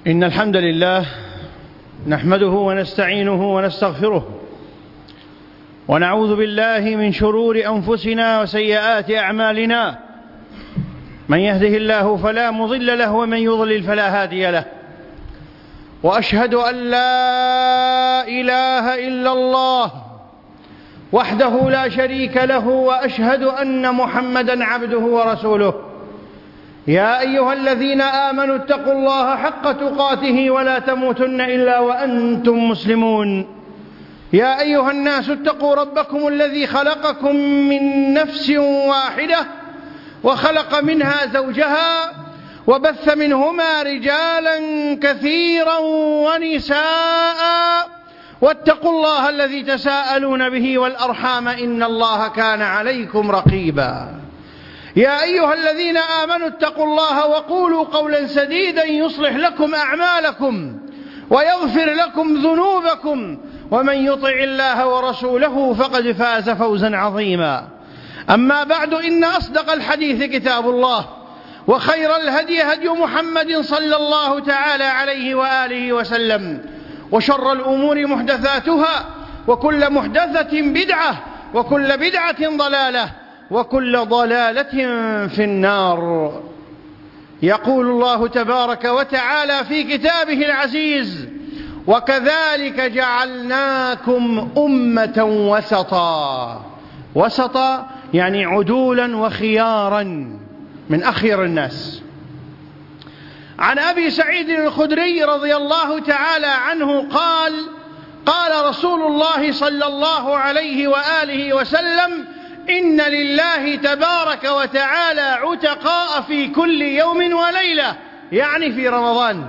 إن الحمد لله نحمده ونستعينه ونستغفره ونعوذ بالله من شرور أنفسنا وسيئات أعمالنا. من يهده الله فلا مضل له ومن يضلل فلا هادي له، وأشهد أن لا إله إلا الله وحده لا شريك له، وأشهد أن محمدًا عبده ورسوله. يا أيها الذين آمنوا اتقوا الله حق تقاته ولا تموتن إلا وأنتم مسلمون. يا أيها الناس اتقوا ربكم الذي خلقكم من نفس واحدة وخلق منها زوجها وبث منهما رجالا كثيرا ونساء، واتقوا الله الذي تساءلون به والأرحام إن الله كان عليكم رقيبا. يا أيها الذين آمنوا اتقوا الله وقولوا قولا سديدا يصلح لكم أعمالكم ويغفر لكم ذنوبكم، ومن يطع الله ورسوله فقد فاز فوزا عظيما. أما بعد، إن أصدق الحديث كتاب الله، وخير الهدي هدي محمد صلى الله تعالى عليه وآله وسلم، وشر الأمور محدثاتها، وكل محدثة بدعة، وكل بدعة ضلالة، وكل ضلالة في النار. يقول الله تبارك وتعالى في كتابه العزيز: وكذلك جعلناكم أمة وسطا. وسطا يعني عدولا وخيارا، من أخير الناس. عن أبي سعيد الخدري رضي الله تعالى عنه قال: قال رسول الله صلى الله عليه وآله وسلم: إن لله تبارك وتعالى عتقاء في كل يوم وليلة، يعني في رمضان.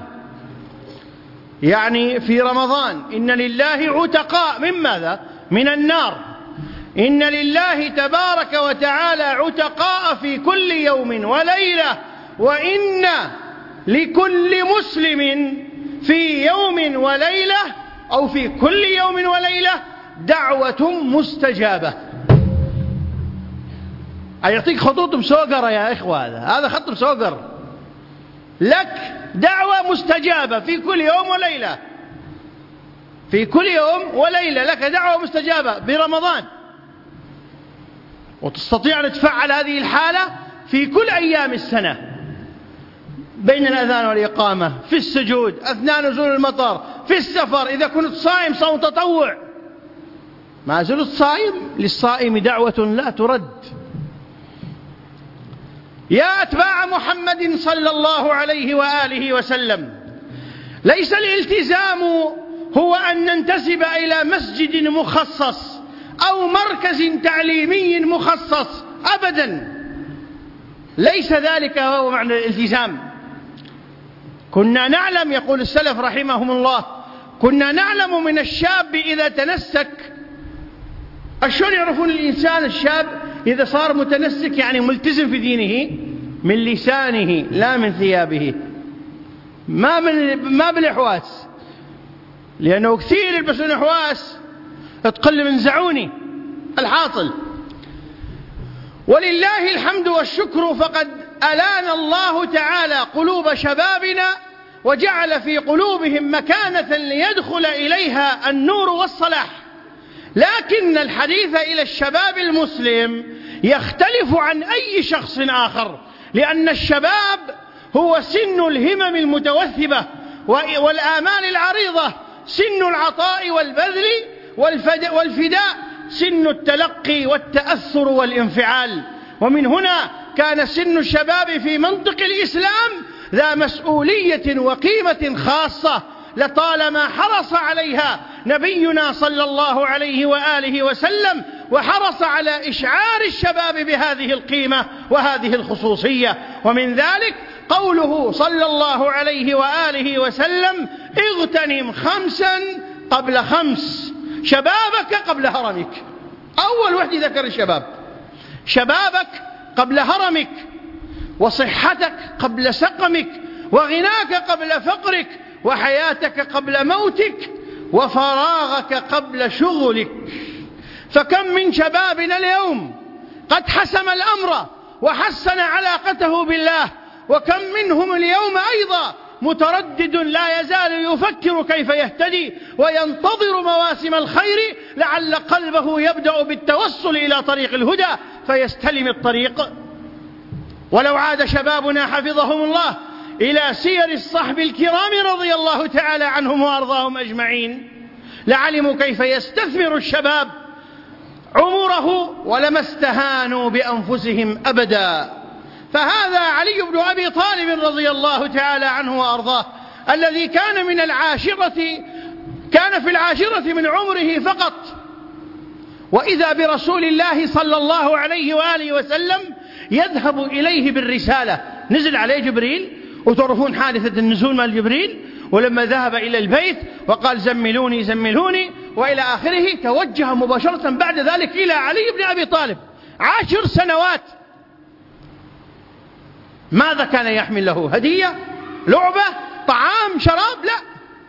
يعني في رمضان إن لله عتقاء من ماذا؟ من النار. إن لله تبارك وتعالى عتقاء في كل يوم وليلة، وإن لكل مسلم في يوم وليلة أو في كل يوم وليلة دعوة مستجابة. يعطيك خطوط مسوقرة يا إخوة، هذا خط مسوقر. لك دعوة مستجابة في كل يوم وليلة، في كل يوم وليلة لك دعوة مستجابة برمضان، وتستطيع أن تفعل هذه الحالة في كل أيام السنة، بين الأذان والإقامة، في السجود، أثناء نزول المطر، في السفر، إذا كنت صائم صوم تطوع. ما زلت صائم، للصائم دعوة لا ترد. يا أتباع محمد صلى الله عليه وآله وسلم، ليس الالتزام هو أن ننتسب إلى مسجد مخصص أو مركز تعليمي مخصص، أبدا، ليس ذلك هو معنى الالتزام. كنا نعلم، يقول السلف رحمهم الله، كنا نعلم من الشاب إذا تنسك. شلون يعرفون الإنسان الشاب إذا صار متنسك؟ يعني ملتزم في دينه، من لسانه لا من ثيابه، ما بالإحواس، لأنه كثير يلبسون إحواس تقل من زعوني الحاصل. ولله الحمد والشكر، فقد ألان الله تعالى قلوب شبابنا وجعل في قلوبهم مكانة ليدخل إليها النور والصلاح. لكن الحديث إلى الشباب المسلم يختلف عن أي شخص آخر، لأن الشباب هو سن الهمم المتوثبة والآمال العريضة، سن العطاء والبذل والفداء، سن التلقي والتأثر والانفعال. ومن هنا كان سن الشباب في منطق الإسلام ذا مسؤولية وقيمة خاصة، لطالما حرص عليها نبينا صلى الله عليه وآله وسلم، وحرص على إشعار الشباب بهذه القيمة وهذه الخصوصية. ومن ذلك قوله صلى الله عليه وآله وسلم: اغتنم 5 قبل 5، شبابك قبل هرمك. أول وحدة ذكر الشباب، شبابك قبل هرمك، وصحتك قبل سقمك، وغناك قبل فقرك، وحياتك قبل موتك، وفراغك قبل شغلك. فكم من شبابنا اليوم قد حسم الأمر وحسن علاقته بالله، وكم منهم اليوم أيضا متردد لا يزال يفكر كيف يهتدي وينتظر مواسم الخير لعل قلبه يبدأ بالتوصل إلى طريق الهدى فيستلم الطريق. ولو عاد شبابنا حفظهم الله إلى سير الصحب الكرام رضي الله تعالى عنهم وأرضاهم أجمعين لعلموا كيف يستثمر الشباب عمره ولما استهانوا بأنفسهم أبدا. فهذا علي بن أبي طالب رضي الله تعالى عنه وأرضاه الذي كان في العاشرة من عمره فقط، وإذا برسول الله صلى الله عليه وآله وسلم يذهب إليه بالرسالة. نزل عليه جبريل، وتعرفون حادثة النزول مال جبريل، ولما ذهب إلى البيت وقال زملوني زملوني وإلى آخره، توجه مباشرة بعد ذلك إلى علي بن أبي طالب 10 سنوات. ماذا كان يحمل له؟ هدية؟ لعبة؟ طعام؟ شراب؟ لا،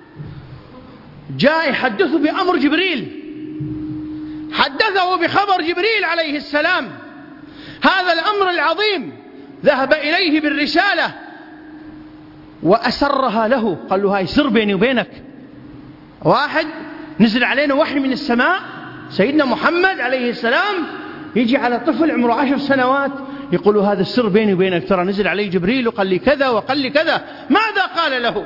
جاء يحدثه بأمر جبريل، حدثه بخبر جبريل عليه السلام. هذا الأمر العظيم ذهب إليه بالرسالة وأسرها له، قال له هاي سر بيني وبينك. واحد نزل علينا وحي من السماء، سيدنا محمد عليه السلام يجي على طفل عمره 10 سنوات يقول هذا السر بيني وبينك، ترى نزل علي جبريل وقال لي كذا وقال لي كذا. ماذا قال له؟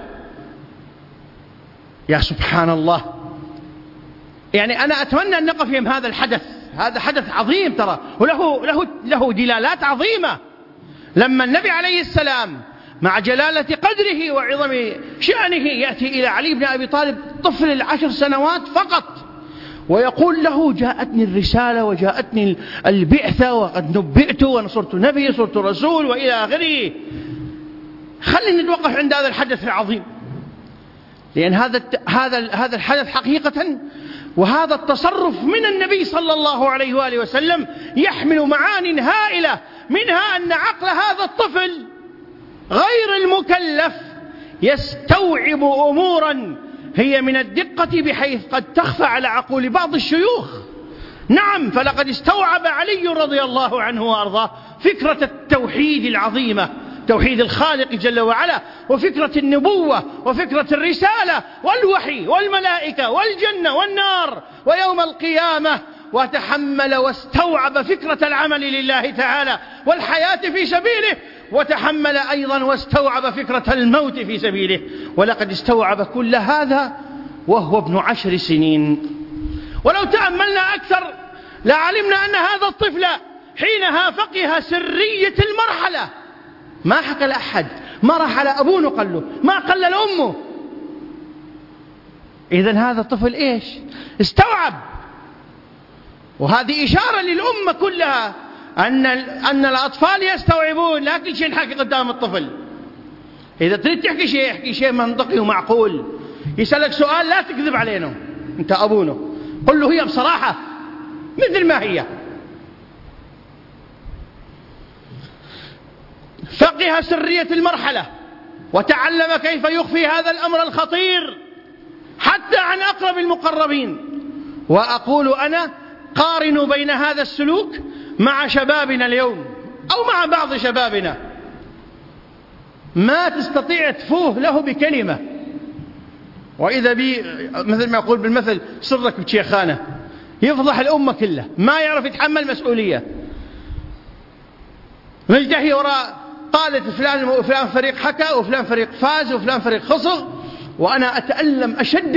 يا سبحان الله، يعني أنا أتمنى أن نقف هذا الحدث. هذا حدث عظيم ترى، وله دلالات عظيمة. لما النبي عليه السلام مع جلالة قدره وعظم شأنه يأتي إلى علي بن أبي طالب طفل 10 سنوات فقط ويقول له جاءتني الرسالة وجاءتني البعثة وقد نبئت وأنا صرت نبي صرت رسول وإلى آخره. خلينا نتوقف عند هذا الحدث العظيم، لأن هذا الحدث حقيقة وهذا التصرف من النبي صلى الله عليه وآله وسلم يحمل معان هائلة، منها أن عقل هذا الطفل غير المكلف يستوعب أمورا هي من الدقة بحيث قد تخفى على عقول بعض الشيوخ. نعم، فلقد استوعب علي رضي الله عنه وأرضاه فكرة التوحيد العظيمة، توحيد الخالق جل وعلا، وفكرة النبوة وفكرة الرسالة والوحي والملائكة والجنة والنار ويوم القيامة، وتحمل واستوعب فكرة العمل لله تعالى والحياة في سبيله، وتحمل أيضا واستوعب فكرة الموت في سبيله. ولقد استوعب كل هذا وهو ابن 10 سنين. ولو تأملنا أكثر لعلمنا أن هذا الطفل حينها فقه سرية المرحلة. ما حكى لأحد، ما راح على أبوه قال له، ما قال لأمه. إذن هذا الطفل إيش؟ استوعب. وهذه إشارة للأمة كلها أن الأطفال يستوعبون، لا كل شيء نحكي قدام الطفل. إذا تريد تحكي شيء احكي شيء منطقي ومعقول. يسألك سؤال لا تكذب علينا، أنت أبونا، قل له هي بصراحة مثل ما هي. فقه سرية المرحلة وتعلم كيف يخفي هذا الأمر الخطير حتى عن أقرب المقربين. وأقول أنا قارنوا بين هذا السلوك مع شبابنا اليوم أو مع بعض شبابنا، ما تستطيع تفوه له بكلمة، وإذا بي مثل ما يقول بالمثل سرك بشيخانة، يفضح الأمة كلها، ما يعرف يتحمل مسؤولية، ملتهي وراء قالت فلان فريق حكى وفلان فريق فاز وفلان فريق خسر. وأنا أتألم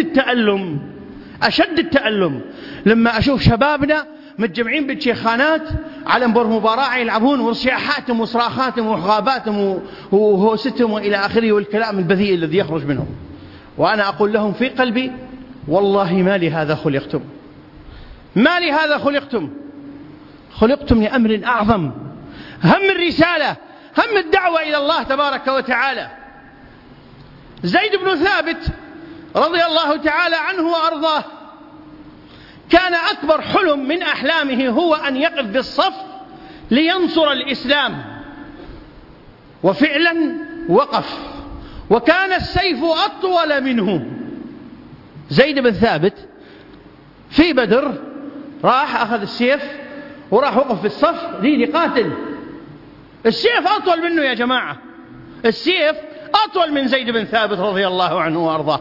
أشد التألم لما أشوف شبابنا متجمعين بالشيخانات على مبار مباراة يلعبون وصياحاتهم وصراخاتهم وحغاباتهم وهوستهم وإلى آخره والكلام البذيء الذي يخرج منهم. وأنا أقول لهم في قلبي والله ما لهذا خلقتم، ما لهذا خلقتم لأمر أعظم، هم الرسالة، هم الدعوة إلى الله تبارك وتعالى. زيد بن ثابت رضي الله تعالى عنه وأرضاه كان أكبر حلم من أحلامه هو أن يقف بالصف لينصر الإسلام، وفعلا وقف، وكان السيف أطول منه. زيد بن ثابت في بدر راح أخذ السيف وراح وقف في الصف يقاتل. السيف أطول منه يا جماعة، السيف أطول من زيد بن ثابت رضي الله عنه وأرضاه.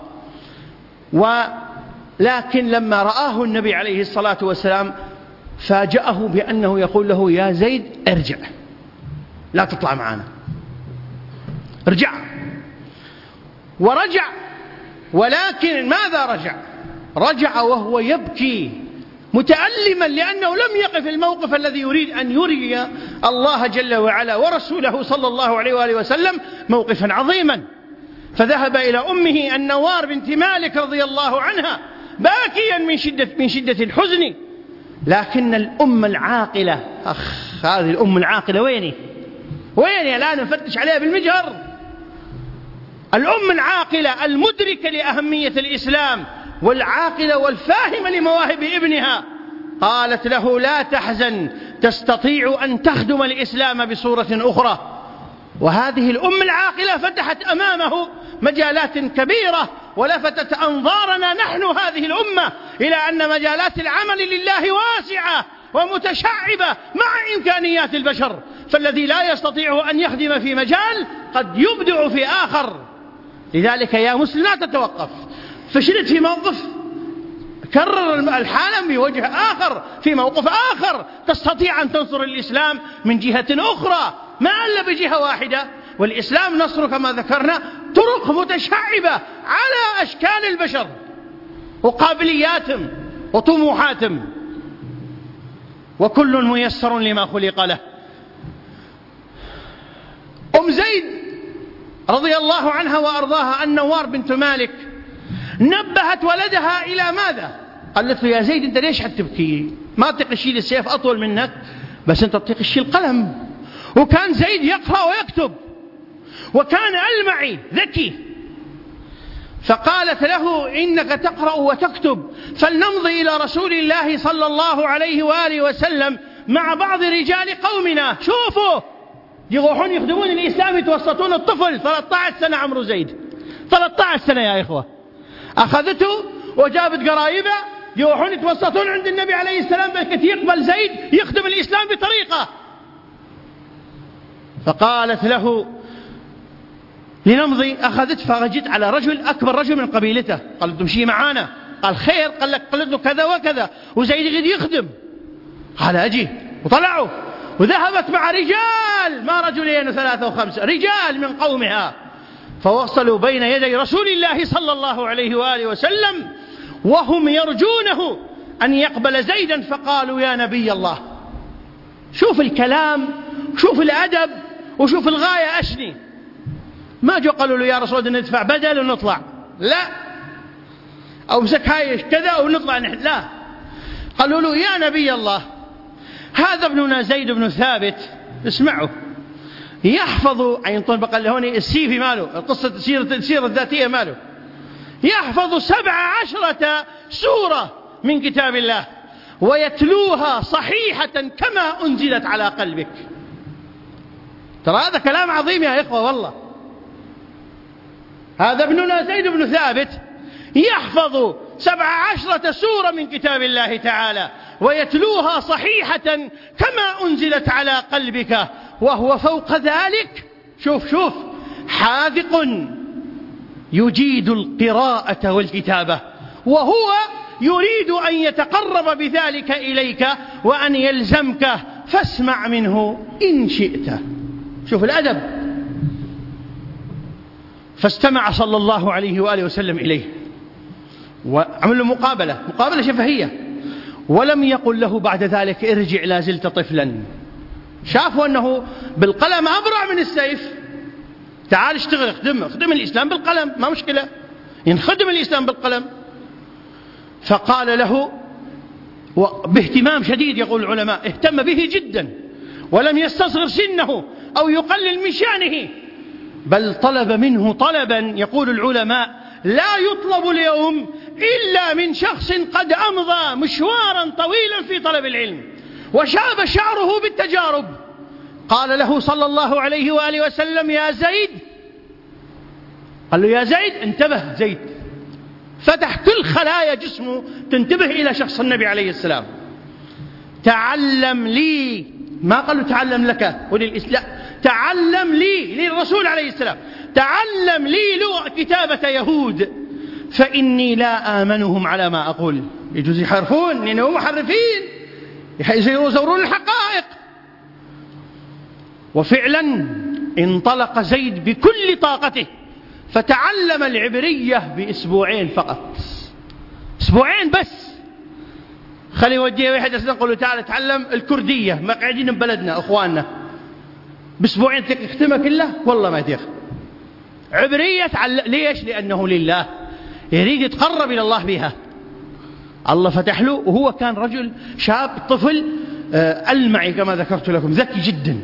ولكن لما رآه النبي عليه الصلاة والسلام فاجأه بأنه يقول له: يا زيد ارجع، لا تطلع معنا، ارجع. ورجع، ولكن ماذا رجع؟ رجع وهو يبكي متألما، لأنه لم يقف الموقف الذي يريد أن يري الله جل وعلا ورسوله صلى الله عليه وآله وسلم موقفا عظيما. فذهب إلى أمه النوار بنت مالك رضي الله عنها باكيا من شدة الحزن. لكن الأم العاقلة، هذه الأم العاقلة ويني الآن نفتش عليها بالمجهر. الأم العاقلة المدركة لأهمية الإسلام والعاقلة والفاهمة لمواهب ابنها قالت له: لا تحزن، تستطيع أن تخدم الإسلام بصورة أخرى. وهذه الأم العاقلة فتحت أمامه مجالات كبيرة، ولفتت أنظارنا نحن هذه الأمة إلى أن مجالات العمل لله واسعة ومتشعبة مع إمكانيات البشر، فالذي لا يستطيع أن يخدم في مجال قد يبدع في آخر. لذلك يا مسلم لا تتوقف، فشلت في موقف كرر الحالة بوجه آخر، في موقف آخر تستطيع أن تنصر الإسلام من جهة أخرى، ما إلا بجهة واحدة. والإسلام نصر كما ذكرنا طرق متشعبة على أشكال البشر وقابلياتهم وطموحاتهم، وكل ميسر لما خلق له. أم زيد رضي الله عنها وأرضاها النوار بنت مالك نبهت ولدها إلى ماذا؟ قالت له: يا زيد أنت ليش حتبكي؟ ما تطيق تشيل السيف أطول منك، بس أنت تطيق تشيل القلم. وكان زيد يقرأ ويكتب، وكان ألمعي ذكي. فقالت له: إنك تقرأ وتكتب، فلنمضي إلى رسول الله صلى الله عليه وآله وسلم مع بعض رجال قومنا. شوفوا يروحون يخدمون الإسلام، يتوسطون الطفل 13 سنة عمره زيد، 13 سنة يا إخوة. أخذته وجابت قرايبه يروحون يتوسطون عند النبي عليه السلام بحيث يقبل زيد يخدم الإسلام بطريقة. فقالت له: لنمضي. أخذت فرجت على رجل أكبر رجل من قبيلته، قالت: تمشي معانا. قال: خير. قالت له كذا وكذا، وزيد قد يخدم. قال: أجي. وطلعوا وذهبت مع رجال، ما رجلين وثلاثة وخمسة، رجال من قومها، فوصلوا بين يدي رسول الله صلى الله عليه وآله وسلم وهم يرجونه أن يقبل زيدا. فقالوا: يا نبي الله. شوف الكلام، شوف الأدب، وشوف الغاية أشني. ما جو قالوا له: يا رسول الله ندفع بدل ونطلع، لا، أو مسك هاي كذا ونطلع نحن، لا. قالوا له: يا نبي الله، هذا ابننا زيد بن ثابت، اسمعوا، يحفظ عين طنبق هون السيفي ماله، القصة السيرة الذاتية ماله، يحفظ 17 سورة من كتاب الله ويتلوها صحيحة كما أنزلت على قلبك. ترى هذا كلام عظيم يا إخوة والله. هذا ابننا زيد بن ثابت يحفظ 17 سورة من كتاب الله تعالى ويتلوها صحيحة كما أنزلت على قلبك، وهو فوق ذلك شوف حاذق يجيد القراءة والكتابة، وهو يريد أن يتقرب بذلك إليك وأن يلزمك، فاسمع منه إن شئت. شوف الأدب. فاستمع صلى الله عليه وآله وسلم إليه وعمل له مقابلة شفهية، ولم يقل له بعد ذلك: ارجع لا زلت طفلا. شافوا أنه بالقلم أبرع من السيف، تعال اشتغل، خدم الإسلام بالقلم، ما مشكلة، ينخدم الإسلام بالقلم. فقال له باهتمام شديد، يقول العلماء اهتم به جدا، ولم يستصغر سنه أو يقلل من شأنه، بل طلب منه طلبا يقول العلماء لا يطلب اليوم إلا من شخص قد أمضى مشوارا طويلا في طلب العلم وشاب شعره بالتجارب. قال له صلى الله عليه وآله وسلم: يا زيد. قال له: يا زيد. انتبه زيد، فتح كل خلايا جسمه تنتبه إلى شخص النبي عليه السلام. تعلم لي، ما قال له تعلم لك وللإسلام، تعلم لي للرسول عليه السلام، تعلم لي كتابة يهود فإني لا آمنهم على ما أقول. يجوز يحرفون لأنهم محرفين يزورون الحقائق. وفعلا انطلق زيد بكل طاقته فتعلم العبرية بأسبوعين فقط، أسبوعين بس. خلي يوديه واحد يقول له تعال تعلم الكردية، ما قاعدين ببلدنا أخواننا، بأسبوعين تختمها كلها؟ والله ما تيخ. عبرية ليش؟ لأنه لله، يريد يتقرب إلى الله بها. الله فتح له، وهو كان رجل شاب طفل ألمعي كما ذكرت لكم، ذكي جدا.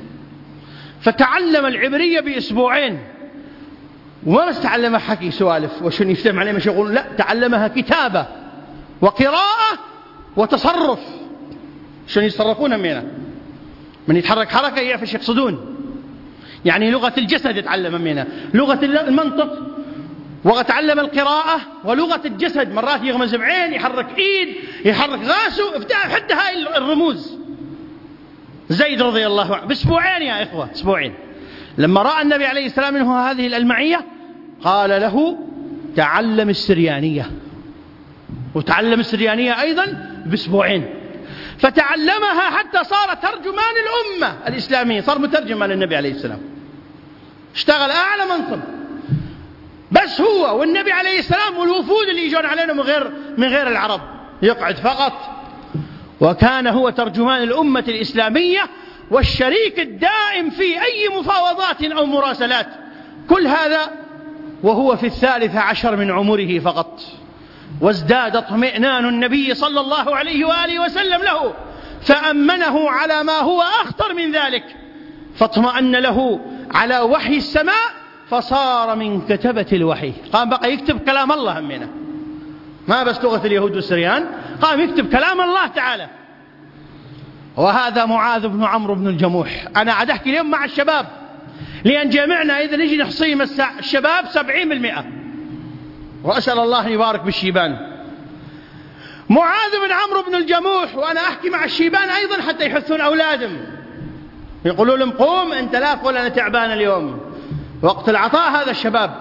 فتعلم العبرية بأسبوعين، وما بس تعلمها حكي سوالف وشن يفتهم عليه مش يقول، لا، تعلمها كتابة وقراءة وتصرف، شن يتصرفون منها، من يتحرك حركة يعرف ايش يقصدون. يعني لغة الجسد يتعلم منها، لغة المنطق، وتعلم القراءة ولغة الجسد. مرات يغمز بعين، يحرك ايد، يحرك راسه، حتى هاي الرموز. زيد رضي الله عنه بأسبوعين يا إخوة، أسبوعين. لما رأى النبي عليه السلام منه هذه الألمعية قال له تعلم السريانية، وتعلم السريانية أيضا بأسبوعين. فتعلمها حتى صار ترجمان الأمة الإسلامية، صار مترجم للنبي عليه السلام، اشتغل أعلى منصب. بس هو والنبي عليه السلام والوفود اللي يجون علينا من غير العرب يقعد فقط. وكان هو ترجمان الأمة الإسلامية والشريك الدائم في أي مفاوضات أو مراسلات. كل هذا وهو في 13 من عمره فقط. وازداد اطمئنان النبي صلى الله عليه وآله وسلم له، فأمنه على ما هو أخطر من ذلك، فاطمأن له على وحي السماء، فصار من كتبة الوحي. قام بقى يكتب كلام الله همنا، ما بس لغة اليهود والسريان، قام يكتب كلام الله تعالى. وهذا معاذ بن عمرو بن الجموح. أنا عاد أحكي اليوم مع الشباب، لأن جامعنا إذا نجي نحصي الشباب 70%، وأسأل الله أن يبارك بالشيبان. معاذ بن عمرو بن الجموح، وأنا أحكي مع الشيبان أيضا حتى يحثون أولادهم، يقولوا لهم قوم أنت لا تقول أنا تعبان اليوم، وقت العطاء هذا الشباب.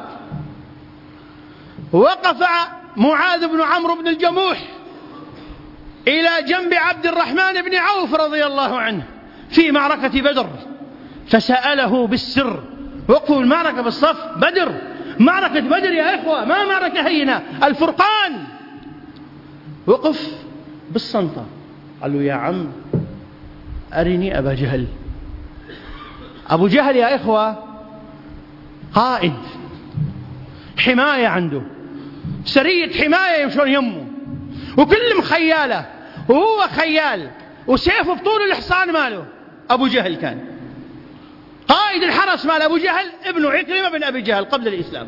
وقف معاذ بن عمرو بن الجموح إلى جنب عبد الرحمن بن عوف رضي الله عنه في معركة بدر، فسأله بالسر. وقفوا المعركة بالصف، بدر، معركة بدر يا إخوة، ما معركة هينة، الفرقان. وقف بالصنطة، قال له يا عم أرني أبا جهل. أبو جهل يا إخوة قائد حماية، عنده سرية حماية يمشون يمه، وكل مخيالة، وهو خيال، وسيفه بطول الحصان ماله. أبو جهل كان قائد الحرس مال أبو جهل، ابنه عكرمة بن أبي جهل قبل الإسلام.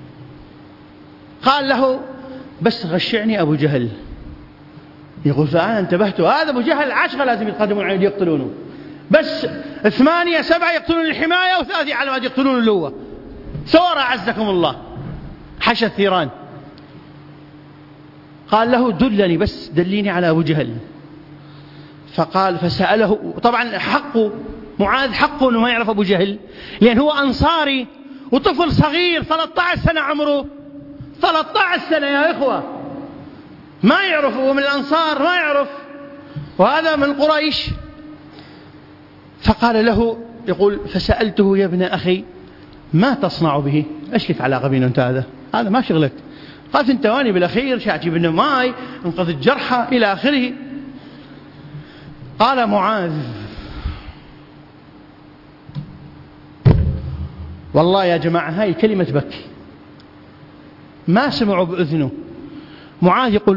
قال له بس غشعني أبو جهل. يقول فأنا انتبهت، هذا أبو جهل 10 لازم يتقدمون عليه يقتلونه، بس 8 7 يقتلون الحماية، و3 علامات يقتلون اللوة. ثورة عزكم الله، حشى الثيران. قال له دلني، بس دليني على أبو جهل. فقال فسأله، طبعا حقه معاذ، حقه أنه ما يعرف أبو جهل، لأن هو أنصاري وطفل صغير 13 سنة عمره، 13 سنة يا إخوة، ما يعرف، هو من الأنصار ما يعرف، وهذا من قريش. فقال له، يقول فسألته يا ابن أخي ما تصنع به؟ ايش لك علاقة بينه انت؟ هذا ما شغلك. قال انت واني بالاخير شاتي بن ماي انقذ الجرحى الى اخره. قال معاذ والله يا جماعة هاي كلمة بكي، ما سمعوا بأذنه. معاذ يقول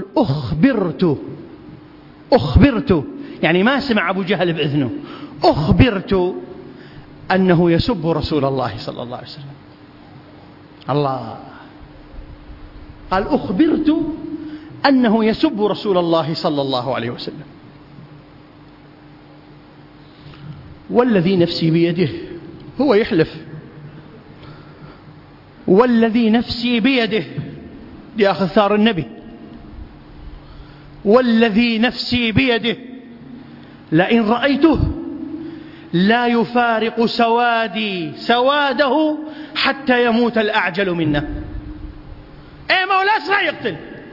أخبرت، يعني ما سمع أبو جهل بأذنه، أخبرت أنه يسب رسول الله صلى الله عليه وسلم. الله، قال أخبرت أنه يسب رسول الله صلى الله عليه وسلم. والذي نفسي بيده، هو يحلف، والذي نفسي بيده، يأخذ ثار النبي، والذي نفسي بيده لئن رأيته لا يفارق سوادي سواده حتى يموت الأعجل منا. أي ما هو الأسرع يقتل،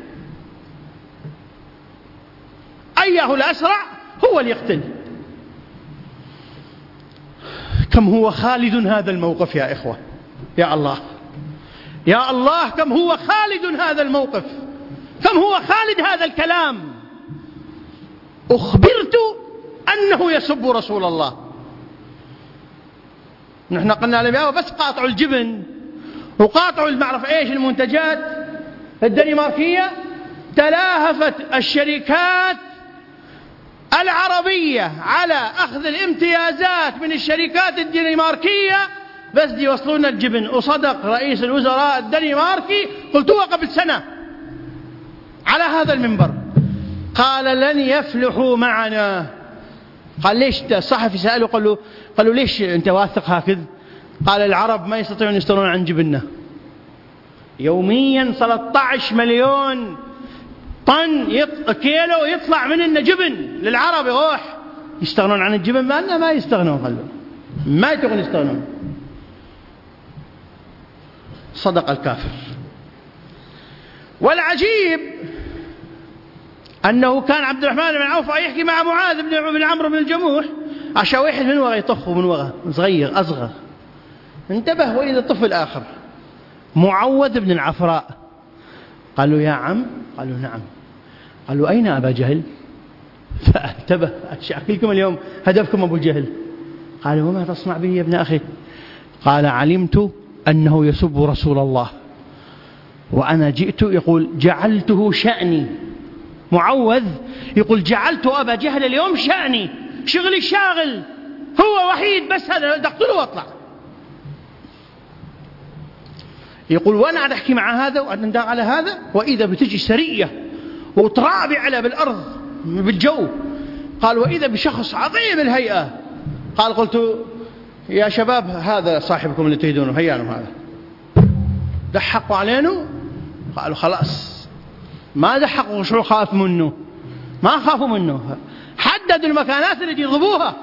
أيه الأسرع هو اللي يقتل. كم هو خالد هذا الموقف يا إخوة، يا الله يا الله، كم هو خالد هذا الموقف، كم هو خالد هذا الكلام. أخبرت أنه يسب رسول الله. نحن قلنا لهم بس قاطعوا الجبن وقاطعوا المعرف إيش المنتجات الدنماركية. تلاهفت الشركات العربية على أخذ الامتيازات من الشركات الدنماركية بس دي يوصلون الجبن. وصدق رئيس الوزراء الدنماركي، قلتوها قبل سنة على هذا المنبر، قال لن يفلحوا معنا. قال ليش؟ الصحفي سأله قال له ليش أنت واثق هكذا؟ قال العرب ما يستطيعون يستغنون عن جبننا. يوميا 13 مليون طن كيلو يطلع مننا جبن للعرب، يروح يستغنون عن الجبن. ما يستغنون، قالوا ما يتقون يستغنون. صدق الكافر. والعجيب أنه كان عبد الرحمن بن عوف يحكي مع معاذ بن عمرو بن الجموح عشان واحد من وغى يطفه من وغى صغير أصغر، انتبه وإذا طفل آخر معوذ بن العفراء. قالوا يا عم، قالوا نعم. قالوا أين أبا جهل؟ فانتبه، أشكلكم اليوم هدفكم أبو جهل. قالوا وما تصنع به يا ابن أخي؟ قال علمت أنه يسب رسول الله وأنا جئت، يقول جعلته شأني. معوذ يقول جعلت أبا جهل اليوم شأني، شغلي شاغل، هو وحيد بس هذا دقتله واطلع. يقول وأنا قاعد أحكي مع هذا وأنا على هذا وإذا بتجي سرية وترابع على بالأرض بالجو. قال وإذا بشخص عظيم الهيئة. قال قلت يا شباب هذا صاحبكم اللي تريدونه، هيانوا هذا. دحقوا علينا، قالوا خلاص ما دحقوا، شو خاف منه؟ ما خافوا منه، حددوا المكانات اللي يضربوها.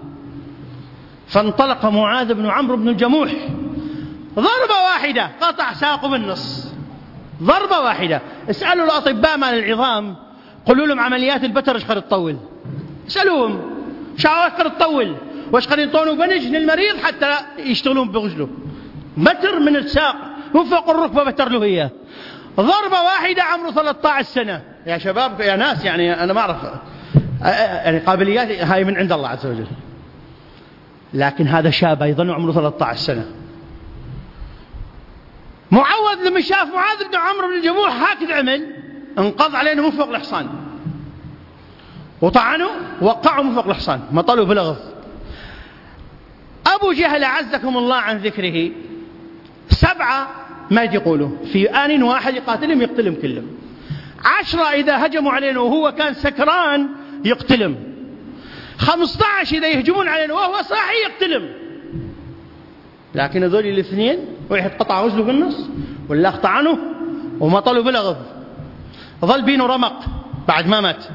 فانطلق معاذ بن عمرو بن الجموح، ضربة واحدة قطع ساقه بالنص، ضربة واحدة. اسألوا الأطباء مال العظام، قولوا لهم عمليات البتر ايش قد تطول، اسألوهم شعوات قد تطول وايش قد ينطونوا بنج للمريض حتى يشتغلون برجله. بتر من الساق وفوق الركبة بتر له إياه. ضربة واحدة عمره 13 سنة. يا شباب يا ناس، يعني أنا ما أعرف، يعني قابلياتي هاي من عند الله عز وجل، لكن هذا شاب أيضا عمره 13 سنة. معوذ لما شاف معاذ بن عمرو بن الجموح هكذا عمل، انقض علينا من فوق الحصان وطعنوا وقعوا من فوق الحصان، مطلوا بلغض. أبو جهل عزكم الله عن ذكره 7 ما يقولوا في آن واحد يقاتلهم يقتلهم كلهم. 10 إذا هجموا علينا وهو كان سكران يقتلهم. 15 إذا يهجمون علينا وهو صاحي يقتلهم. لكن هذول الاثنين، واحد قطع رجله بالنص والله طعنه ومطلوا بلغض، ظل بينه رمق بعد ما مات.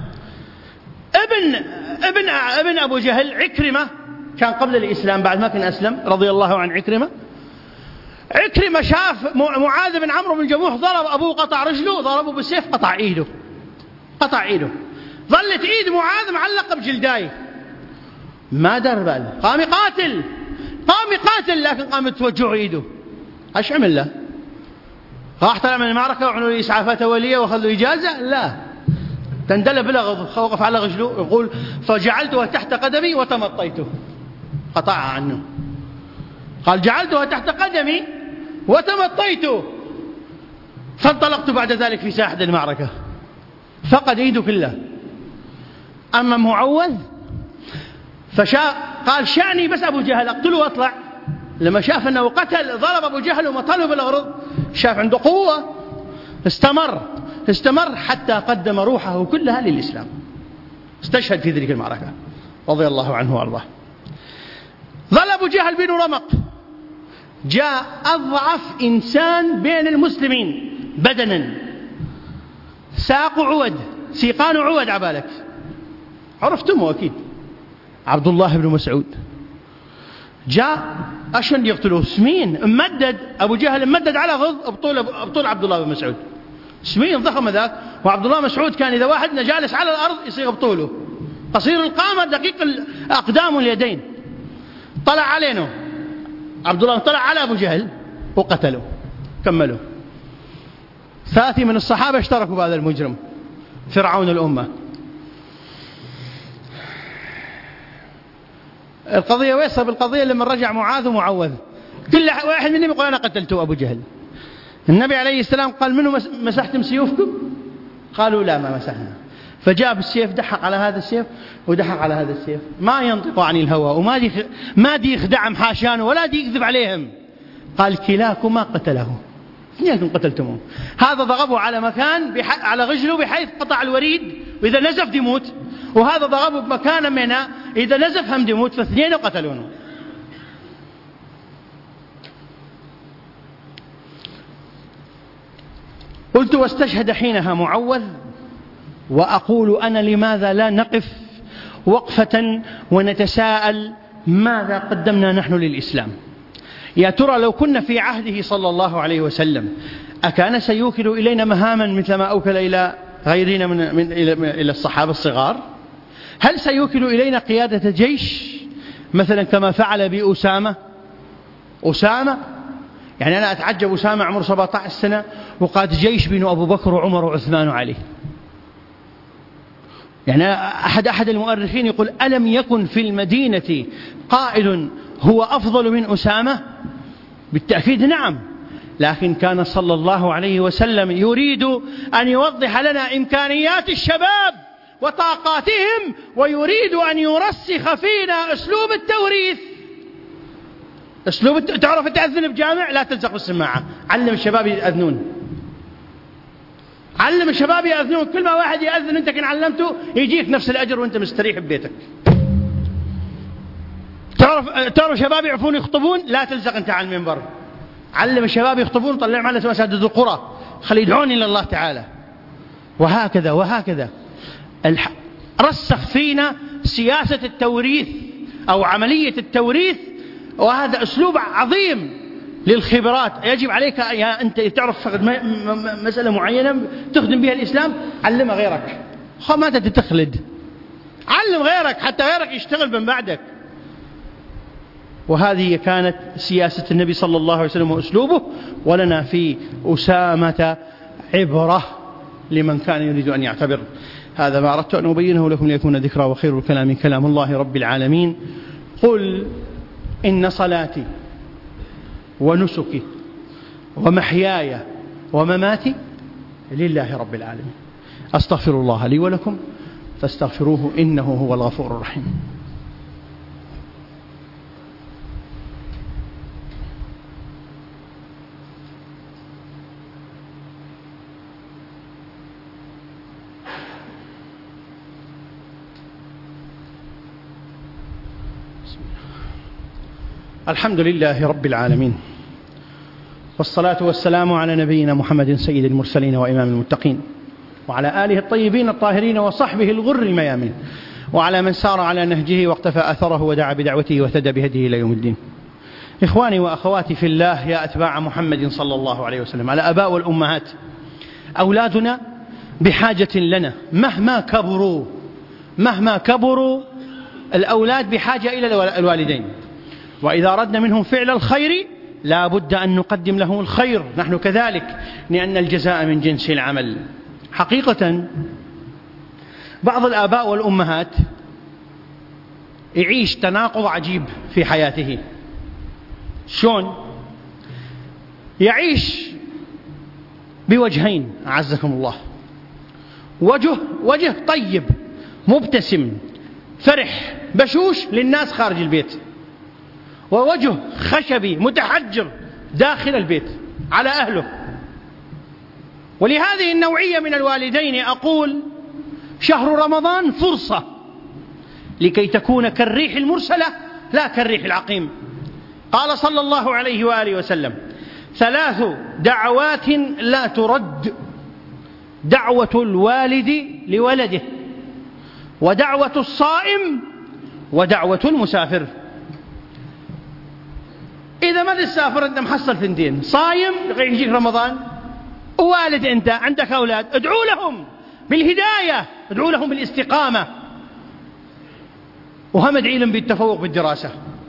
ابن أبو جهل عكرمة كان قبل الإسلام، بعد ما كان أسلم رضي الله عن عكرمة. عكرمة شاف معاذ بن عمرو بن الجموح ضرب أبوه، قطع رجله، ضربه بالسيف قطع إيده، قطع إيده. ظلت إيد معاذ معلقة بجلداي، ما دار باله، قام يقاتل، لكن قامت توجعه إيده. ايش عمل له؟ راح طلع من المعركة وعملوا له إسعافات أولية وأخذوا إجازة؟ لا، تندلى بلغض، وقف على رجله يقول فجعلتها تحت قدمي وتمطيته، قطعها عنه. قال جعلتها تحت قدمي وتمطيته، فانطلقت بعد ذلك في ساحة المعركة، فقد ايده كلها. أما معوذ قال شأني بس أبو جهل أقتله وأطلع. لما شاف أنه قتل ضرب أبو جهل ومطله بالغرض، شاف عنده قوة، استمر حتى قدم روحه كلها للإسلام، استشهد في ذلك المعركة رضي الله عنه وارضاه. ظل أبو جهل بن رمق، جاء أضعف إنسان بين المسلمين بدنا، ساق عود، سيقان عود عبالك، عرفتمه أكيد، عبد الله بن مسعود جاء أشن يقتلوه. سمين ممدد، أبو جهل ممدد على غض بطول عبد الله بن مسعود، سمين ضخم ذاك. وعبد الله مسعود كان إذا واحد جالس على الأرض يصير بطوله، قصير القامة دقيق الأقدام واليدين. طلع علينا عبد الله، طلع على أبو جهل وقتله، كملوا. 30 من الصحابة اشتركوا بهذا المجرم فرعون الأمة. القضية ويصل بالقضية لما رجع معاذ ومعوذ، كل واحد منهم يقول أنا قتلته أبو جهل. النبي عليه السلام قال منه مسحتم سيوفكم؟ قالوا لا ما مسحنا. فجاء بالسيف دحق على هذا السيف ودحق على هذا السيف، ما ينطق عن الهوى وما دي يخدعهم حاشانه ولا دي يكذب عليهم. قال كلاكما قتله، اثنينكم قتلتموه. هذا ضربه على مكان على رجله بحيث قطع الوريد وإذا نزف دي يموت، وهذا ضربه بمكان منه إذا نزف هم دي يموت، فاثنين قتلونه. قلت واستشهد حينها معوذ، وأقول أنا لماذا لا نقف وقفة ونتساءل ماذا قدمنا نحن للإسلام؟ يا ترى لو كنا في عهده صلى الله عليه وسلم أكان سيوكل إلينا مهاما مثل ما أوكل إلى غيرنا إلى الصحابة الصغار؟ هل سيوكل إلينا قيادة جيش مثلا كما فعل بأسامة؟ يعني أنا أتعجب، أسامة عمره 17 سنة وقاد جيش بين أبو بكر وعمر وعثمان وعلي. يعني أحد المؤرخين يقول ألم يكن في المدينة قائد هو أفضل من أسامة؟ بالتأكيد نعم، لكن كان صلى الله عليه وسلم يريد أن يوضح لنا إمكانيات الشباب وطاقاتهم، ويريد أن يرسخ فينا أسلوب التوريث. تعرف تأذن بجامع لا تلزق بالسماعة، علم الشباب يأذنون، علم الشباب يأذنون. كل ما واحد يأذن أنت كن علمته يجيك نفس الأجر وأنت مستريح ببيتك. تعرف شباب يعرفون يخطبون، لا تلزق أنت على المنبر، علم الشباب يخطبون، طلعهم على مساجد القرى، خلي يدعون إلى الله تعالى. وهكذا رسخ فينا سياسة التوريث أو عملية التوريث، وهذا أسلوب عظيم للخبرات. يجب عليك يا أنت تعرف مسألة معينة تخدم بها الإسلام، علمها غيرك، ما تتخلد، علم غيرك حتى غيرك يشتغل من بعدك. وهذه كانت سياسة النبي صلى الله عليه وسلم وأسلوبه. ولنا في أسامة عبرة لمن كان يريد أن يعتبر. هذا ما أردت أن أبينه لكم ليكون ذكرى، وخير الكلام كلام الله رب العالمين. قل إن صلاتي ونسكي ومحياي ومماتي لله رب العالمين. أستغفر الله لي ولكم فاستغفروه إنه هو الغفور الرحيم. الحمد لله رب العالمين، والصلاة والسلام على نبينا محمد سيد المرسلين وإمام المتقين، وعلى آله الطيبين الطاهرين وصحبه الغر الميامين، وعلى من سار على نهجه واقتفى أثره ودعا بدعوته واهتدى بهديه إلى يوم الدين. إخواني وأخواتي في الله، يا أتباع محمد صلى الله عليه وسلم، على الآباء والأمهات، أولادنا بحاجة لنا مهما كبروا الأولاد بحاجة إلى الوالدين. وإذا أردنا منهم فعل الخير لا بد أن نقدم لهم الخير، نحن كذلك، لأن الجزاء من جنس العمل. حقيقة بعض الآباء والأمهات يعيش تناقض عجيب في حياته. شلون؟ يعيش بوجهين أعزكم الله، وجه طيب مبتسم فرح بشوش للناس خارج البيت، ووجه خشبي متحجر داخل البيت على أهله. ولهذه النوعية من الوالدين أقول شهر رمضان فرصة لكي تكون كالريح المرسلة لا كالريح العقيم. قال صلى الله عليه وآله وسلم: 3 دعوات لا ترد: دعوة الوالد لولده، ودعوة الصائم، ودعوة المسافر. إذا ما تسافر أنت محصل ثنتين، صايم لغاية يجيك رمضان، ووالد أنت عندك أولاد، ادعوا لهم بالهداية، ادعوا لهم بالاستقامة، وهم ادعي لهم بالتفوق بالدراسة،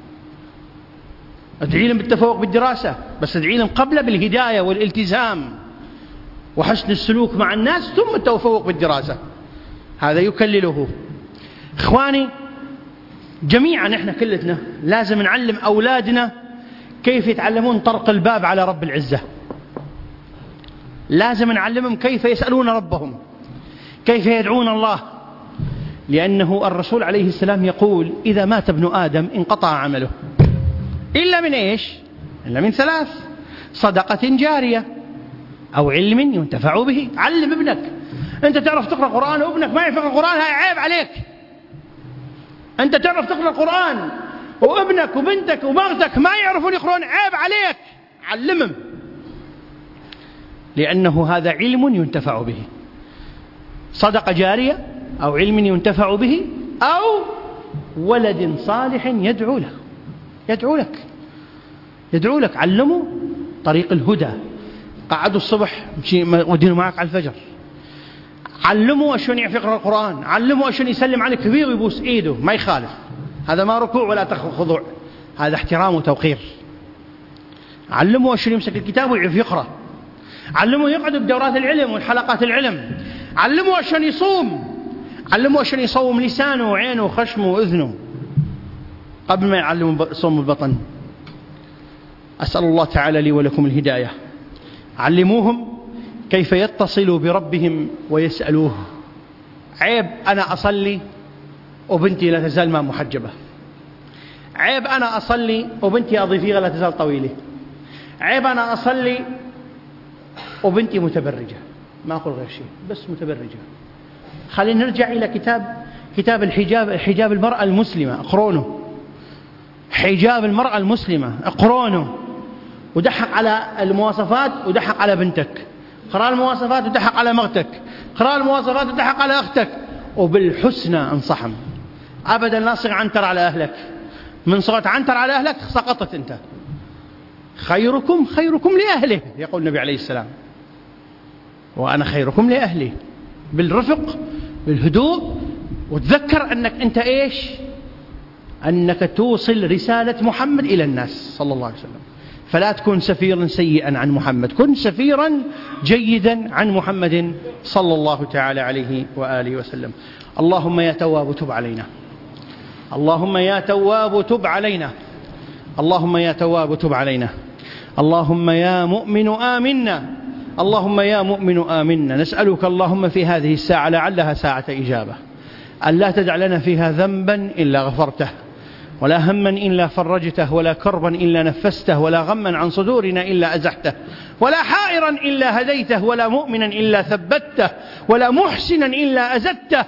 ادعي لهم بالتفوق بالدراسة، بس ادعي لهم قبل بالهداية والالتزام وحسن السلوك مع الناس، ثم التفوق بالدراسة. هذا يكلله. إخواني جميعا احنا كلتنا لازم نعلم أولادنا كيف يتعلمون طرق الباب على رب العزة، لازم نعلمهم كيف يسألون ربهم، كيف يدعون الله، لأنه الرسول عليه السلام يقول إذا مات ابن آدم انقطع عمله إلا من إيش؟ إلا من ثلاث: صدقة جارية أو علم ينتفع به. علم ابنك. أنت تعرف تقرأ القرآن وابنك ما يعرف القرآن، هاي عيب عليك. أنت تعرف تقرأ القرآن وابنك وبنتك ومرتك ما يعرفون يقرؤون، عيب عليك. علمهم، لأنه هذا علم ينتفع به، صدقة جارية أو علم ينتفع به أو ولد صالح يدعو له. يدعو لك. علموا طريق الهدى. قعدوا الصبح ودينوا معك على الفجر. علموا شلون يعرف يقرأ القرآن، علموا شلون يسلم على كبير ويبوس إيده، ما يخالف، هذا ما ركوع ولا خضوع، هذا احترام وتوقير. علموا شلون يمسك الكتاب ويعرف يقرأ. علموا يقعدوا بدورات العلم والحلقات العلم. علموا شلون يصوم. علموا شلون يصوم لسانه وعينه وخشمه وأذنه قبل ما يعلموا صوم البطن. أسأل الله تعالى لي ولكم الهداية. علموهم كيف يتصلوا بربهم ويسألوه. عيب أنا أصلي وبنتي لا تزال ما محجبة، عيب أنا أصلي وبنتي أضيفيها لا تزال طويلة، عيب أنا أصلي وبنتي متبرجة. ما أقول غير شيء، بس متبرجة. خلينا نرجع إلى كتاب حجاب المرأة المسلمة، اقرونه. حجاب المرأة المسلمة اقرونه، ودحق على المواصفات ودحق على بنتك، اقرأ المواصفات ودحق على مرتك، اقرأ المواصفات ودحق على أختك، وبالحسنى انصحهم. أبدا لا تصير عنتر على أهلك. من صرت عنتر على أهلك سقطت أنت. خيركم لأهله، يقول النبي عليه السلام، وأنا خيركم لأهلي. بالرفق بالهدوء، وتذكر أنك أنت إيش؟ أنك توصل رسالة محمد إلى الناس صلى الله عليه وسلم. فلا تكون سفيرا سيئا عن محمد، كن سفيرا جيدا عن محمد صلى الله تعالى عليه وآله وسلم. اللهم يا تواب تب علينا، اللهم يا تواب تب علينا، اللهم يا تواب تب علينا، اللهم يا مؤمن آمنا، اللهم يا مؤمن آمنا. نسألك اللهم في هذه الساعة لعلها ساعة إجابة، أن لا تدع لنا فيها ذنبا إلا غفرته، ولا هما إلا فرجته، ولا كربا إلا نفسته، ولا غما عن صدورنا إلا أزحته، ولا حائرا إلا هديته، ولا مؤمنا إلا ثبته، ولا محسنا إلا أزدته.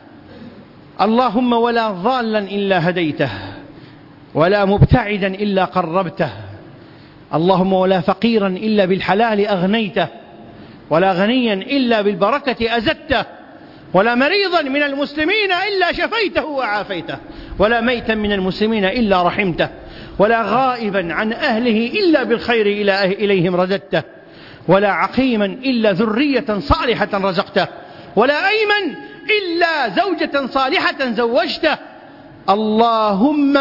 اللهم ولا ضالا إلا هديته، ولا مبتعدا إلا قربته. اللهم ولا فقيرا إلا بالحلال أغنيته، ولا غنيا إلا بالبركة أزدته، ولا مريضا من المسلمين إلا شفيته وعافيته، ولا ميتا من المسلمين إلا رحمته، ولا غائبا عن أهله إلا بالخير إليهم رددته، ولا عقيما إلا ذرية صالحة رزقته، ولا أيمن إلا زوجة صالحة زوجته. اللهم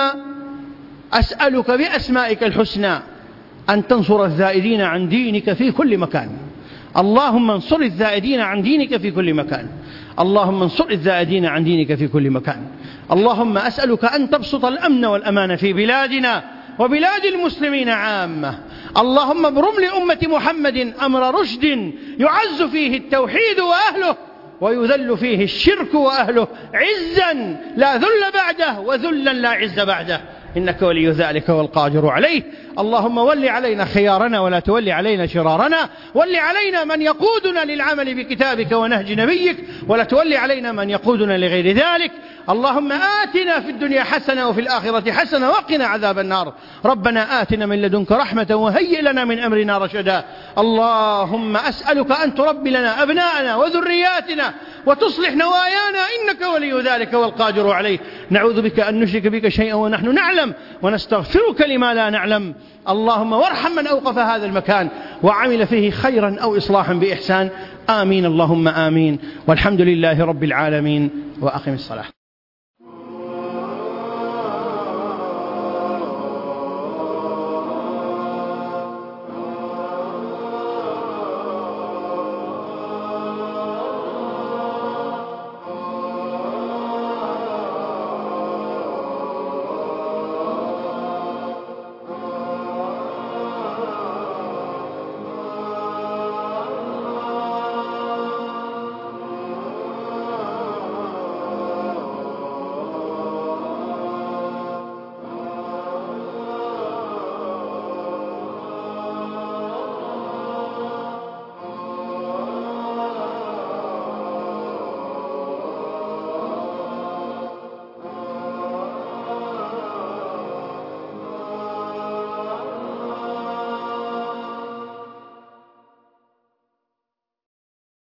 أسألك بأسمائك الحسنى أن تنصر الذائدين عن دينك في كل مكان. اللهم انصر الذائدين عن دينك في كل مكان، اللهم انصر الذائدين عن دينك في كل مكان. اللهم أسألك أن تبسط الأمن والأمان في بلادنا وبلاد المسلمين عامة. اللهم ابرم لأمة محمد أمر رشد يعز فيه التوحيد وأهله، ويذل فيه الشرك وأهله، عزا لا ذل بعده، وذلا لا عز بعده، إنك ولي ذلك والقادر عليه. اللهم ول علينا خيارنا ولا تول علينا شرارنا، ول علينا من يقودنا للعمل بكتابك ونهج نبيك، ولا تول علينا من يقودنا لغير ذلك. اللهم آتنا في الدنيا حسنة وفي الآخرة حسنة وقنا عذاب النار. ربنا آتنا من لدنك رحمة وهيئ لنا من أمرنا رشدا. اللهم أسألك أن تربي لنا أبناءنا وذرياتنا وتصلح نوايانا، إنك ولي ذلك والقادر عليه. نعوذ بك أن نشرك بك شيئا ونحن نعلم، ونستغفرك لما لا نعلم. اللهم وارحم من أوقف هذا المكان وعمل فيه خيرا أو إصلاحا بإحسان. آمين اللهم آمين، والحمد لله رب العالمين. وأقم الصلاة.